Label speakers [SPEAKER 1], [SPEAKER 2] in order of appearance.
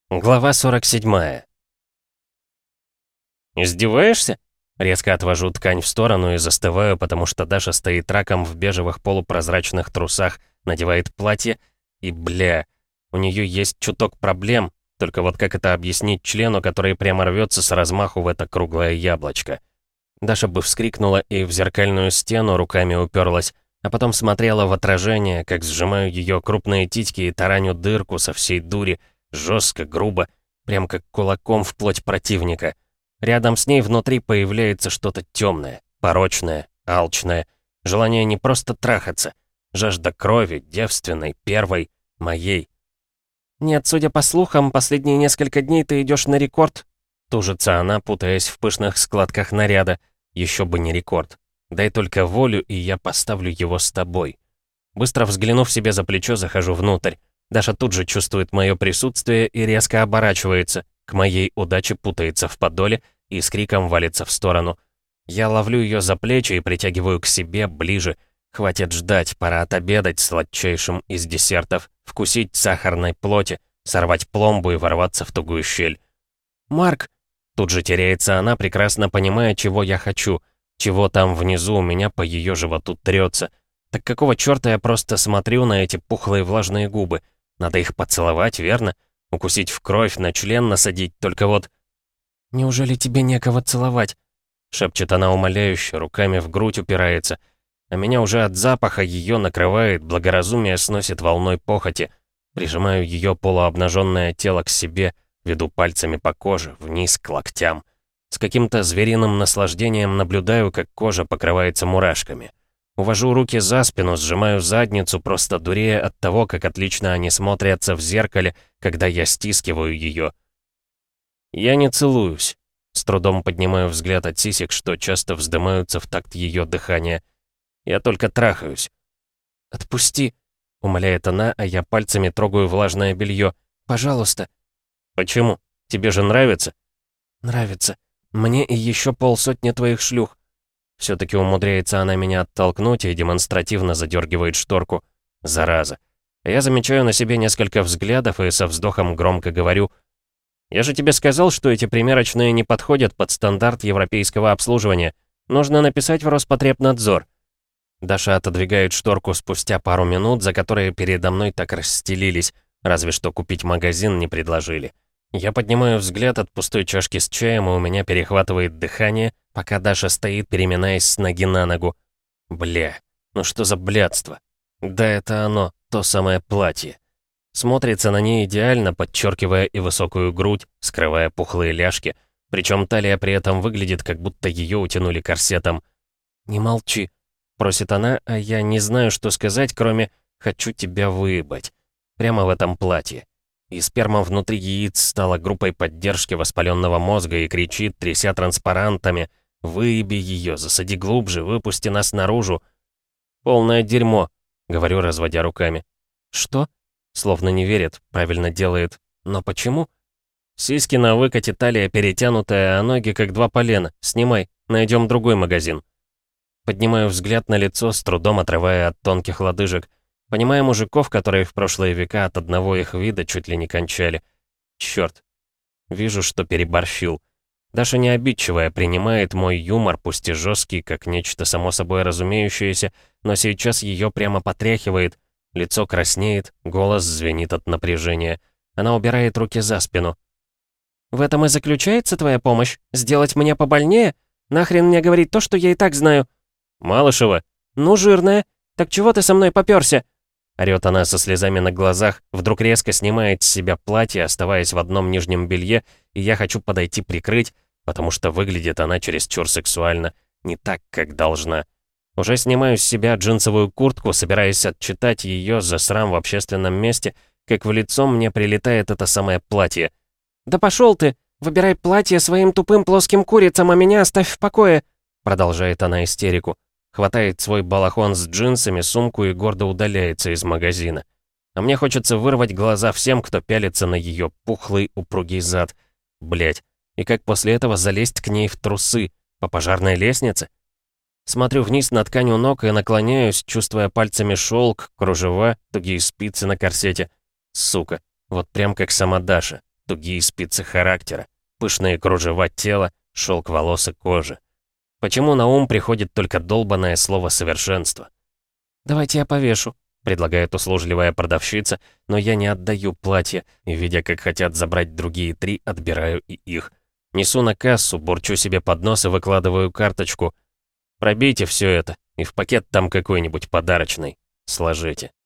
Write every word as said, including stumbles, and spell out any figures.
[SPEAKER 1] Глава сорок седьмая. «Издеваешься?» Резко отвожу ткань в сторону и застываю, потому что Даша стоит раком в бежевых полупрозрачных трусах, надевает платье и, бля, у нее есть чуток проблем, только вот как это объяснить члену, который прямо рвется с размаху в это круглое яблочко? Даша бы вскрикнула и в зеркальную стену руками уперлась, а потом смотрела в отражение, как сжимаю ее крупные титьки и тараню дырку со всей дури, жестко, грубо, прям как кулаком в плоть противника. Рядом с ней внутри появляется что-то темное, порочное, алчное. Желание не просто трахаться. Жажда крови, девственной, первой, моей. «Нет, судя по слухам, последние несколько дней ты идешь на рекорд», тужится она, путаясь в пышных складках наряда. Еще бы не рекорд. Дай только волю, и я поставлю его с тобой. Быстро взглянув себе за плечо, захожу внутрь. Даша тут же чувствует мое присутствие и резко оборачивается. К моей удаче путается в подоле и с криком валится в сторону. Я ловлю ее за плечи и притягиваю к себе ближе. Хватит ждать, пора отобедать сладчайшим из десертов, вкусить сахарной плоти, сорвать пломбу и ворваться в тугую щель. «Марк!» Тут же теряется она, прекрасно понимая, чего я хочу, чего там внизу у меня по ее животу трется. Так какого черта я просто смотрю на эти пухлые влажные губы? Надо их поцеловать, верно? Укусить в кровь, на член насадить, только вот... «Неужели тебе некого целовать?» Шепчет она умоляюще, руками в грудь упирается. А меня уже от запаха ее накрывает, благоразумие сносит волной похоти. Прижимаю ее полуобнаженное тело к себе, веду пальцами по коже, вниз к локтям. С каким-то звериным наслаждением наблюдаю, как кожа покрывается мурашками. Увожу руки за спину, сжимаю задницу, просто дурея от того, как отлично они смотрятся в зеркале, когда я стискиваю ее. Я не целуюсь. С трудом поднимаю взгляд от сисек, что часто вздымаются в такт ее дыхания. Я только трахаюсь. «Отпусти», — умоляет она, а я пальцами трогаю влажное белье. «Пожалуйста». «Почему? Тебе же нравится?» «Нравится. Мне и еще полсотни твоих шлюх». Все-таки умудряется она меня оттолкнуть и демонстративно задергивает шторку. Зараза. Я замечаю на себе несколько взглядов и со вздохом громко говорю: «Я же тебе сказал, что эти примерочные не подходят под стандарт европейского обслуживания. Нужно написать в Роспотребнадзор». Даша отодвигает шторку спустя пару минут, за которые передо мной так расстелились, разве что купить магазин не предложили. Я поднимаю взгляд от пустой чашки с чаем, и у меня перехватывает дыхание, пока Даша стоит, переминаясь с ноги на ногу. Бля, ну что за блядство? Да это оно, то самое платье. Смотрится на ней идеально, подчеркивая и высокую грудь, скрывая пухлые ляжки, причем талия при этом выглядит, как будто ее утянули корсетом. «Не молчи», — просит она, а я не знаю, что сказать, кроме «хочу тебя выебать». Прямо в этом платье. И сперма внутри яиц стала группой поддержки воспаленного мозга и кричит, тряся транспарантами: «Выеби ее, засади глубже, выпусти нас наружу». «Полное дерьмо», — говорю, разводя руками. «Что?» Словно не верит, правильно делает. «Но почему?» «Сиськи на выкате, талия перетянутая, а ноги как два полена. Снимай, найдем другой магазин». Поднимаю взгляд на лицо, с трудом отрывая от тонких лодыжек. Понимаю мужиков, которые в прошлые века от одного их вида чуть ли не кончали. Черт. Вижу, что переборщил. Даша не обидчивая, принимает мой юмор, пусть и жесткий, как нечто само собой разумеющееся, но сейчас ее прямо потряхивает. Лицо краснеет, голос звенит от напряжения. Она убирает руки за спину. «В этом и заключается твоя помощь? Сделать мне побольнее? Нахрен мне говорить то, что я и так знаю?» «Малышева». «Ну, жирная. Так чего ты со мной попёрся?» Орёт она со слезами на глазах, вдруг резко снимает с себя платье, оставаясь в одном нижнем белье, и я хочу подойти прикрыть, потому что выглядит она чересчур сексуально, не так, как должна. Уже снимаю с себя джинсовую куртку, собираясь отчитать ее за срам в общественном месте, как в лицо мне прилетает это самое платье. «Да пошел ты! Выбирай платье своим тупым плоским курицам, а меня оставь в покое!» Продолжает она истерику. Хватает свой балахон с джинсами, сумку и гордо удаляется из магазина. А мне хочется вырвать глаза всем, кто пялится на ее пухлый упругий зад. Блять. И как после этого залезть к ней в трусы? По пожарной лестнице? Смотрю вниз на ткань у ног и наклоняюсь, чувствуя пальцами шелк, кружева, тугие спицы на корсете. Сука. Вот прям как сама Даша. тугие спицы характера, пышные кружева тела, шелк волос и кожи. Почему на ум приходит только долбанное слово «совершенство»? «Давайте я повешу», — предлагает услужливая продавщица, но я не отдаю платье, и, видя, как хотят забрать другие три, отбираю и их. Несу на кассу, бурчу себе под нос и выкладываю карточку. Пробейте все это, и в пакет там какой-нибудь подарочный сложите.